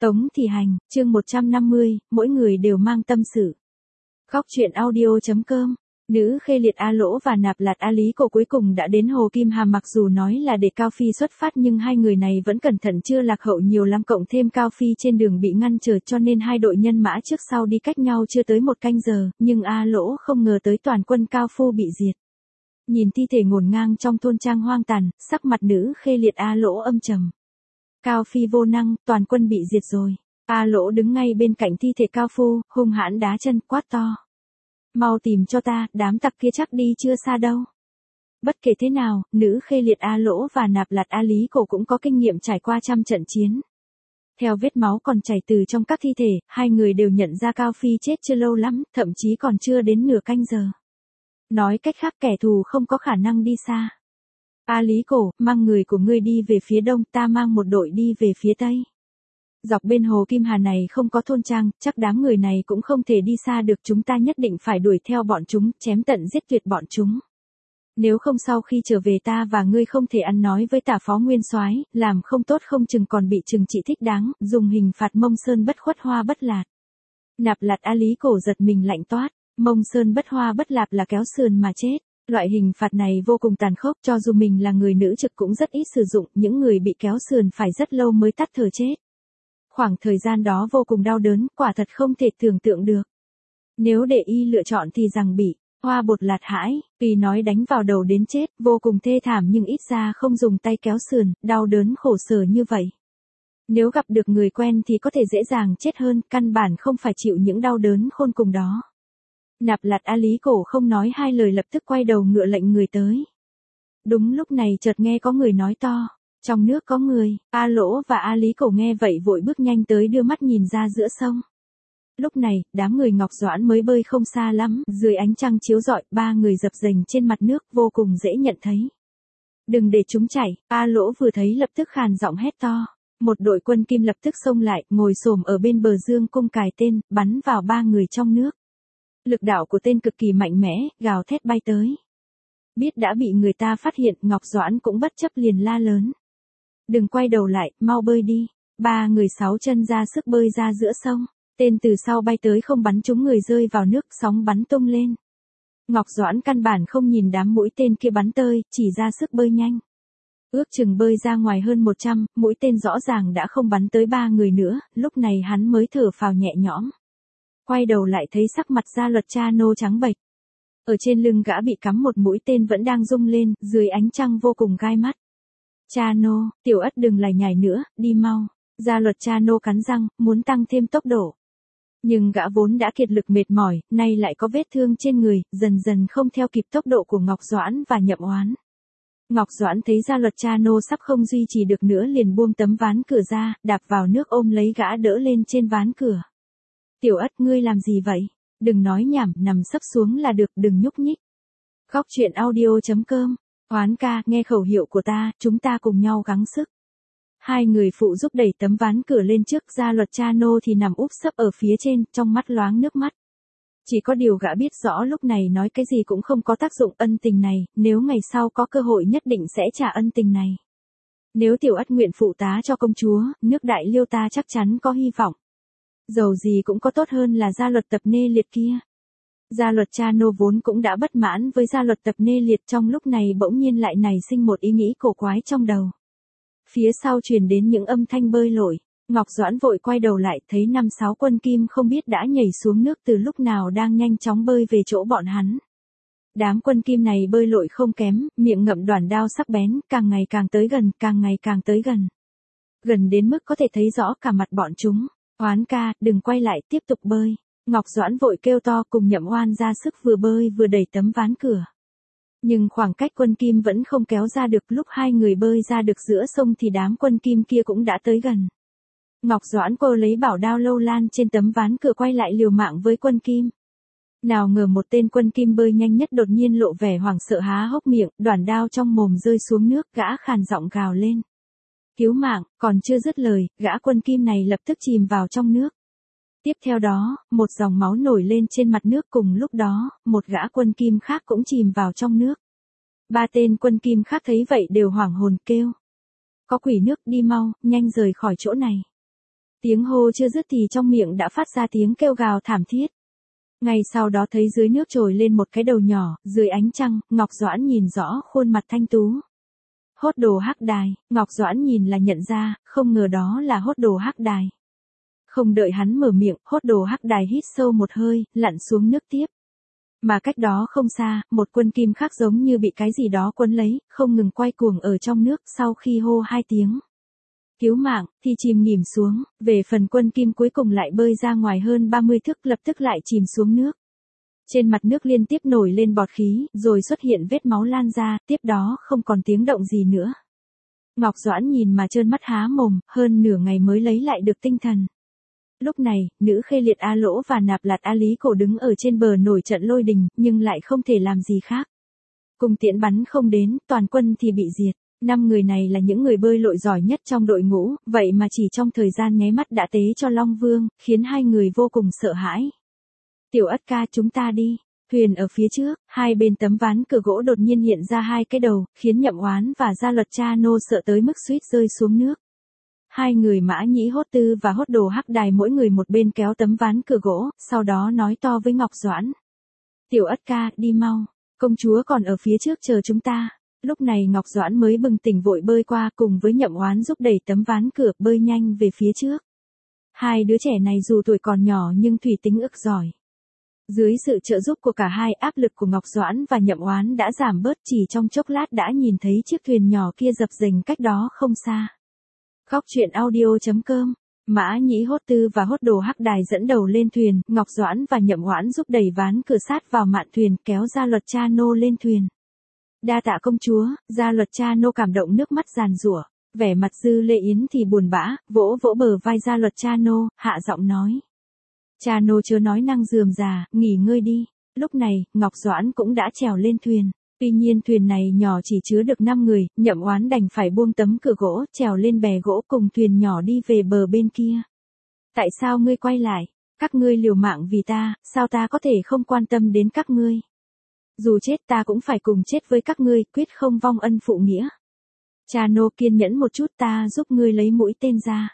Tống Thị Hành, chương 150, mỗi người đều mang tâm sự. Góc truyện audio.com. Nữ Khê Liệt A Lỗ và Nạp Lạt A Lý Cổ cuối cùng đã đến Hồ Kim Hàm, mặc dù nói là để Cao Phi xuất phát nhưng hai người này vẫn cẩn thận chưa lạc hậu nhiều lắm, cộng thêm Cao Phi trên đường bị ngăn trở cho nên hai đội nhân mã trước sau đi cách nhau chưa tới một canh giờ, nhưng A Lỗ không ngờ tới toàn quân Cao Phu bị diệt. Nhìn thi thể ngổn ngang trong thôn trang hoang tàn, sắc mặt Nữ Khê Liệt A Lỗ âm trầm. Cao Phi vô năng, toàn quân bị diệt rồi. A Lỗ đứng ngay bên cạnh thi thể Cao Phu, hung hãn đá chân, quát to. Mau tìm cho ta, đám tặc kia chắc đi chưa xa đâu. Bất kể thế nào, Nữ Khê Liệt A Lỗ và Nạp Lạt A Lý Cổ cũng có kinh nghiệm trải qua trăm trận chiến. Theo vết máu còn chảy từ trong các thi thể, hai người đều nhận ra Cao Phi chết chưa lâu lắm, thậm chí còn chưa đến nửa canh giờ. Nói cách khác, kẻ thù không có khả năng đi xa. A Lý Cổ, mang người của ngươi đi về phía đông, ta mang một đội đi về phía tây. Dọc bên Hồ Kim Hà này không có thôn trang, chắc đám người này cũng không thể đi xa được, chúng ta nhất định phải đuổi theo bọn chúng, chém tận giết tuyệt bọn chúng. Nếu không sau khi trở về ta và ngươi không thể ăn nói với Tả Phó Nguyên Soái, làm không tốt không chừng còn bị trừng trị thích đáng, dùng hình phạt Mông Sơn bất khuất hoa bất lạt. Nạp Lạt A Lý Cổ giật mình lạnh toát, Mông Sơn bất hoa bất lạt là kéo sườn mà chết. Loại hình phạt này vô cùng tàn khốc, cho dù mình là người nữ trực cũng rất ít sử dụng, những người bị kéo sườn phải rất lâu mới tắt thở chết. Khoảng thời gian đó vô cùng đau đớn, quả thật không thể tưởng tượng được. Nếu để y lựa chọn thì rằng bị hoa bột lạt hãi, vì nói đánh vào đầu đến chết, vô cùng thê thảm, nhưng ít ra không dùng tay kéo sườn, đau đớn khổ sở như vậy. Nếu gặp được người quen thì có thể dễ dàng chết hơn, căn bản không phải chịu những đau đớn khôn cùng đó. Nạp Lạt A Lý Cổ không nói hai lời lập tức quay đầu ngựa lệnh người tới. Đúng lúc này chợt nghe có người nói to, trong nước có người. A Lỗ và A Lý Cổ nghe vậy vội bước nhanh tới, đưa mắt nhìn ra giữa sông. Lúc này, đám người Ngọc Doãn mới bơi không xa lắm, dưới ánh trăng chiếu rọi, ba người dập dềnh trên mặt nước, vô cùng dễ nhận thấy. Đừng để chúng chảy, A Lỗ vừa thấy lập tức khàn giọng hét to. Một đội quân Kim lập tức xông lại, ngồi xổm ở bên bờ dương cung cài tên, bắn vào ba người trong nước. Lực đạo của tên cực kỳ mạnh mẽ, gào thét bay tới. Biết đã bị người ta phát hiện, Ngọc Doãn cũng bất chấp liền la lớn. Đừng quay đầu lại, mau bơi đi. Ba người sáu chân ra sức bơi ra giữa sông. Tên từ sau bay tới không bắn trúng người, rơi vào nước, sóng bắn tung lên. Ngọc Doãn căn bản không nhìn đám mũi tên kia bắn tơi, chỉ ra sức bơi nhanh. Ước chừng bơi ra ngoài hơn 100, mũi tên rõ ràng đã không bắn tới ba người nữa, lúc này hắn mới thở phào nhẹ nhõm. Quay đầu lại thấy sắc mặt Gia Luật Cha Nô trắng bệch. Ở trên lưng gã bị cắm một mũi tên vẫn đang rung lên, dưới ánh trăng vô cùng gai mắt. Cha Nô, Tiểu Ất đừng lải nhải nữa, đi mau. Gia Luật Cha Nô cắn răng, muốn tăng thêm tốc độ. Nhưng gã vốn đã kiệt lực mệt mỏi, nay lại có vết thương trên người, dần dần không theo kịp tốc độ của Ngọc Doãn và Nhậm Oán. Ngọc Doãn thấy Gia Luật Cha Nô sắp không duy trì được nữa liền buông tấm ván cửa ra, đạp vào nước ôm lấy gã đỡ lên trên ván cửa. Tiểu Ất, ngươi làm gì vậy? Đừng nói nhảm, nằm sấp xuống là được, đừng nhúc nhích. Góc truyện audio.com. Oán ca, nghe khẩu hiệu của ta, chúng ta cùng nhau gắng sức. Hai người phụ giúp đẩy tấm ván cửa lên trước, Gia Luật Cha Nô thì nằm úp sấp ở phía trên, trong mắt loáng nước mắt. Chỉ có điều gã biết rõ lúc này nói cái gì cũng không có tác dụng, ân tình này, nếu ngày sau có cơ hội nhất định sẽ trả ân tình này. Nếu Tiểu Ất nguyện phụ tá cho công chúa, nước Đại Liêu ta chắc chắn có hy vọng. Dầu gì cũng có tốt hơn là Gia Luật Tập Nê Liệt kia. Gia Luật Cha Nô vốn cũng đã bất mãn với Gia Luật Tập Nê Liệt, trong lúc này bỗng nhiên lại nảy sinh một ý nghĩ cổ quái trong đầu. Phía sau truyền đến những âm thanh bơi lội, Ngọc Doãn vội quay đầu lại, thấy 5-6 quân Kim không biết đã nhảy xuống nước từ lúc nào đang nhanh chóng bơi về chỗ bọn hắn. Đám quân Kim này bơi lội không kém, miệng ngậm đoản đao sắc bén, càng ngày càng tới gần, càng ngày càng tới gần. Gần đến mức có thể thấy rõ cả mặt bọn chúng. Oán ca, đừng quay lại, tiếp tục bơi. Ngọc Doãn vội kêu to, cùng Nhậm Oan ra sức vừa bơi vừa đẩy tấm ván cửa. Nhưng khoảng cách quân Kim vẫn không kéo ra được, lúc hai người bơi ra được giữa sông thì đám quân Kim kia cũng đã tới gần. Ngọc Doãn cô lấy bảo đao lâu lan trên tấm ván cửa quay lại liều mạng với quân Kim. Nào ngờ một tên quân Kim bơi nhanh nhất đột nhiên lộ vẻ hoảng sợ há hốc miệng, đoản đao trong mồm rơi xuống nước, gã khàn giọng gào lên. Cứu mạng, còn chưa dứt lời, gã quân Kim này lập tức chìm vào trong nước. Tiếp theo đó, một dòng máu nổi lên trên mặt nước, cùng lúc đó, một gã quân Kim khác cũng chìm vào trong nước. Ba tên quân Kim khác thấy vậy đều hoảng hồn kêu. Có quỷ nước, đi mau, nhanh rời khỏi chỗ này. Tiếng hô chưa dứt thì trong miệng đã phát ra tiếng kêu gào thảm thiết. Ngay sau đó thấy dưới nước trồi lên một cái đầu nhỏ, dưới ánh trăng, Ngọc Doãn nhìn rõ khuôn mặt thanh tú. Hốt đồ Hắc Đài, Ngọc Doãn nhìn là nhận ra, không ngờ đó là hốt đồ Hắc Đài. Không đợi hắn mở miệng, hốt đồ Hắc Đài hít sâu một hơi, lặn xuống nước tiếp. Mà cách đó không xa, một quân kim khác giống như bị cái gì đó quấn lấy, không ngừng quay cuồng ở trong nước sau khi hô 2 tiếng. Cứu mạng, thì chìm nghỉm xuống, về phần quân kim cuối cùng lại bơi ra ngoài hơn 30 thước lập tức lại chìm xuống nước. Trên mặt nước liên tiếp nổi lên bọt khí, rồi xuất hiện vết máu lan ra, tiếp đó không còn tiếng động gì nữa. Ngọc Doãn nhìn mà trơn mắt há mồm, hơn nửa ngày mới lấy lại được tinh thần. Lúc này, nữ khê liệt A Lỗ và Nạp Lạt A Lý Cổ đứng ở trên bờ nổi trận lôi đình, nhưng lại không thể làm gì khác. Cung tiễn bắn không đến, toàn quân thì bị diệt. 5 người này là những người bơi lội giỏi nhất trong đội ngũ, vậy mà chỉ trong thời gian nháy mắt đã tế cho Long Vương, khiến 2 người vô cùng sợ hãi. Tiểu Ất ca, chúng ta đi. Thuyền ở phía trước, hai bên tấm ván cửa gỗ đột nhiên hiện ra 2 cái đầu, khiến Nhậm Oán và Gia Luật Cha Nô sợ tới mức suýt rơi xuống nước. 2 người Mã Nhĩ Hốt Tư và Hốt Đồ Hắc Đài mỗi người một bên kéo tấm ván cửa gỗ, sau đó nói to với Ngọc Doãn. Tiểu Ất ca, đi mau. Công chúa còn ở phía trước chờ chúng ta. Lúc này Ngọc Doãn mới bừng tỉnh vội bơi qua cùng với Nhậm Oán giúp đẩy tấm ván cửa bơi nhanh về phía trước. 2 đứa trẻ này dù tuổi còn nhỏ nhưng thủy tính ức giỏi. Dưới sự trợ giúp của cả hai, áp lực của Ngọc Doãn và Nhậm Oán đã giảm bớt, chỉ trong chốc lát đã nhìn thấy chiếc thuyền nhỏ kia dập dềnh cách đó không xa. Góc truyện audio.com. Mã Nhĩ Hốt Tư và Hốt Đồ Hắc Đài dẫn đầu lên thuyền, Ngọc Doãn và Nhậm Oán giúp đẩy ván cửa sát vào mạn thuyền, kéo Gia Luật Cha Nô lên thuyền. Đa tạ công chúa. Gia Luật Cha Nô cảm động nước mắt giàn giụa, vẻ mặt Dư Lệ Yến thì buồn bã, vỗ vỗ bờ vai Gia Luật Cha Nô, hạ giọng nói. Cha Nô chớ nói năng rườm rà, nghỉ ngơi đi. Lúc này, Ngọc Doãn cũng đã trèo lên thuyền. Tuy nhiên thuyền này nhỏ chỉ chứa được 5 người, Nhậm Oán đành phải buông tấm cửa gỗ, trèo lên bè gỗ cùng thuyền nhỏ đi về bờ bên kia. Tại sao ngươi quay lại? Các ngươi liều mạng vì ta, sao ta có thể không quan tâm đến các ngươi? Dù chết ta cũng phải cùng chết với các ngươi, quyết không vong ân phụ nghĩa. Cha Nô kiên nhẫn một chút, ta giúp ngươi lấy mũi tên ra.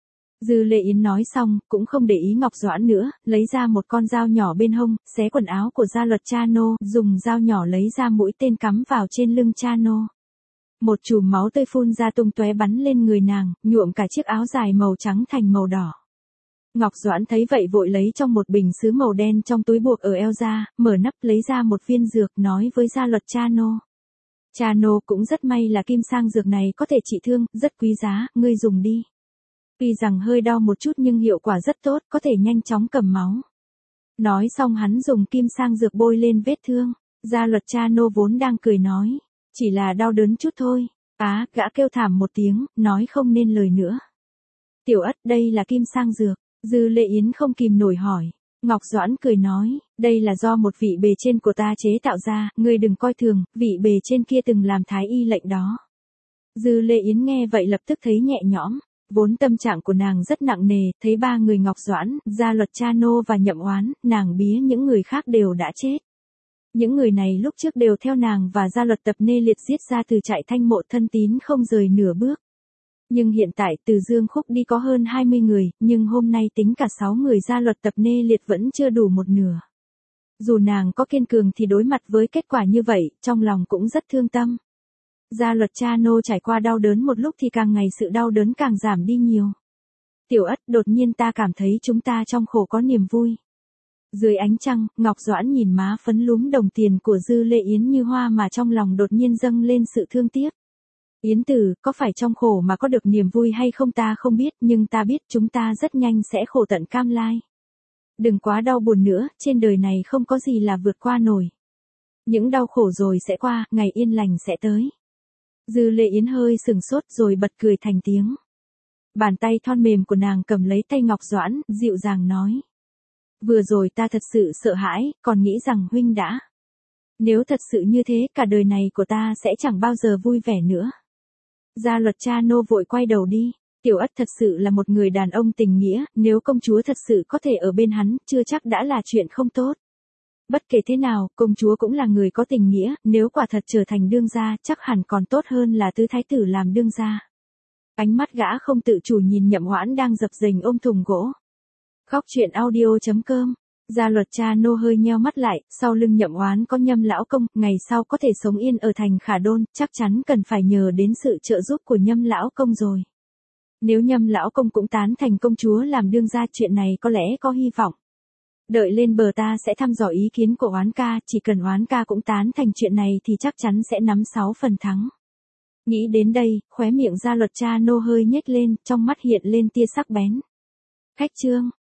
Dư Lệ Yến nói xong, cũng không để ý Ngọc Doãn nữa, lấy ra một con dao nhỏ bên hông, xé quần áo của Gia Luật Cha Nô, dùng dao nhỏ lấy ra mũi tên cắm vào trên lưng Cha Nô. Một chùm máu tươi phun ra tung tóe bắn lên người nàng, nhuộm cả chiếc áo dài màu trắng thành màu đỏ. Ngọc Doãn thấy vậy vội lấy trong một bình sứ màu đen trong túi buộc ở eo ra, mở nắp lấy ra một viên dược, nói với Gia Luật Cha Nô. Cha Nô, cũng rất may là kim sang dược này có thể trị thương, rất quý giá, ngươi dùng đi. Tuy rằng hơi đau một chút nhưng hiệu quả rất tốt, có thể nhanh chóng cầm máu. Nói xong hắn dùng kim sang dược bôi lên vết thương. Gia Luật Cha Nô vốn đang cười nói. Chỉ là đau đớn chút thôi. Gã kêu thảm một tiếng, nói không nên lời nữa. Tiểu Ất, đây là kim sang dược. Dư Lệ Yến không kìm nổi hỏi. Ngọc Doãn cười nói, đây là do một vị bề trên của ta chế tạo ra, ngươi đừng coi thường, vị bề trên kia từng làm thái y lệnh đó. Dư Lệ Yến nghe vậy lập tức thấy nhẹ nhõm. Vốn tâm trạng của nàng rất nặng nề, thấy 3 người Ngọc Doãn, Gia Luật Cha Nô và Nhậm Oán, nàng bía những người khác đều đã chết. Những người này lúc trước đều theo nàng và Gia Luật Tập Nê Liệt giết ra từ trại Thanh Mộ thân tín không rời nửa bước. Nhưng hiện tại từ Dương Khúc đi có hơn 20 người, nhưng hôm nay tính cả 6 người Gia Luật Tập Nê Liệt vẫn chưa đủ một nửa. Dù nàng có kiên cường thì đối mặt với kết quả như vậy, trong lòng cũng rất thương tâm. Gia Luật Cha Nô trải qua đau đớn một lúc thì càng ngày sự đau đớn càng giảm đi nhiều. Tiểu Ất, đột nhiên ta cảm thấy chúng ta trong khổ có niềm vui. Dưới ánh trăng, Ngọc Doãn nhìn má phấn lúm đồng tiền của Dư Lệ Yến như hoa mà trong lòng đột nhiên dâng lên sự thương tiếc. Yến tử, có phải trong khổ mà có được niềm vui hay không ta không biết, nhưng ta biết chúng ta rất nhanh sẽ khổ tận cam lai. Đừng quá đau buồn nữa, trên đời này không có gì là vượt qua nổi. Những đau khổ rồi sẽ qua, ngày yên lành sẽ tới. Dư Lệ Yến hơi sừng sốt rồi bật cười thành tiếng. Bàn tay thon mềm của nàng cầm lấy tay Ngọc Doãn, dịu dàng nói. Vừa rồi ta thật sự sợ hãi, còn nghĩ rằng huynh đã. Nếu thật sự như thế, cả đời này của ta sẽ chẳng bao giờ vui vẻ nữa. Gia Luật Cha Nô vội quay đầu đi. Tiểu Ất thật sự là một người đàn ông tình nghĩa, nếu công chúa thật sự có thể ở bên hắn, chưa chắc đã là chuyện không tốt. Bất kể thế nào, công chúa cũng là người có tình nghĩa, nếu quả thật trở thành đương gia, chắc hẳn còn tốt hơn là tứ thái tử làm đương gia. Ánh mắt gã không tự chủ nhìn Nhậm Hoãn đang dập dềnh ôm thùng gỗ. Khóc chuyện audio.com. Gia luật cha nô hơi nheo mắt lại, sau lưng Nhậm Hoán có Nhâm lão công, ngày sau có thể sống yên ở thành Khả Đôn, chắc chắn cần phải nhờ đến sự trợ giúp của Nhâm lão công rồi. Nếu Nhâm lão công cũng tán thành công chúa làm đương gia, chuyện này có lẽ có hy vọng. Đợi lên bờ ta sẽ thăm dò ý kiến của Oán ca, chỉ cần Oán ca cũng tán thành chuyện này thì chắc chắn sẽ nắm 6 phần thắng. Nghĩ đến đây, khóe miệng Gia luật cha nô hơi nhếch lên, trong mắt hiện lên tia sắc bén. Khách trương.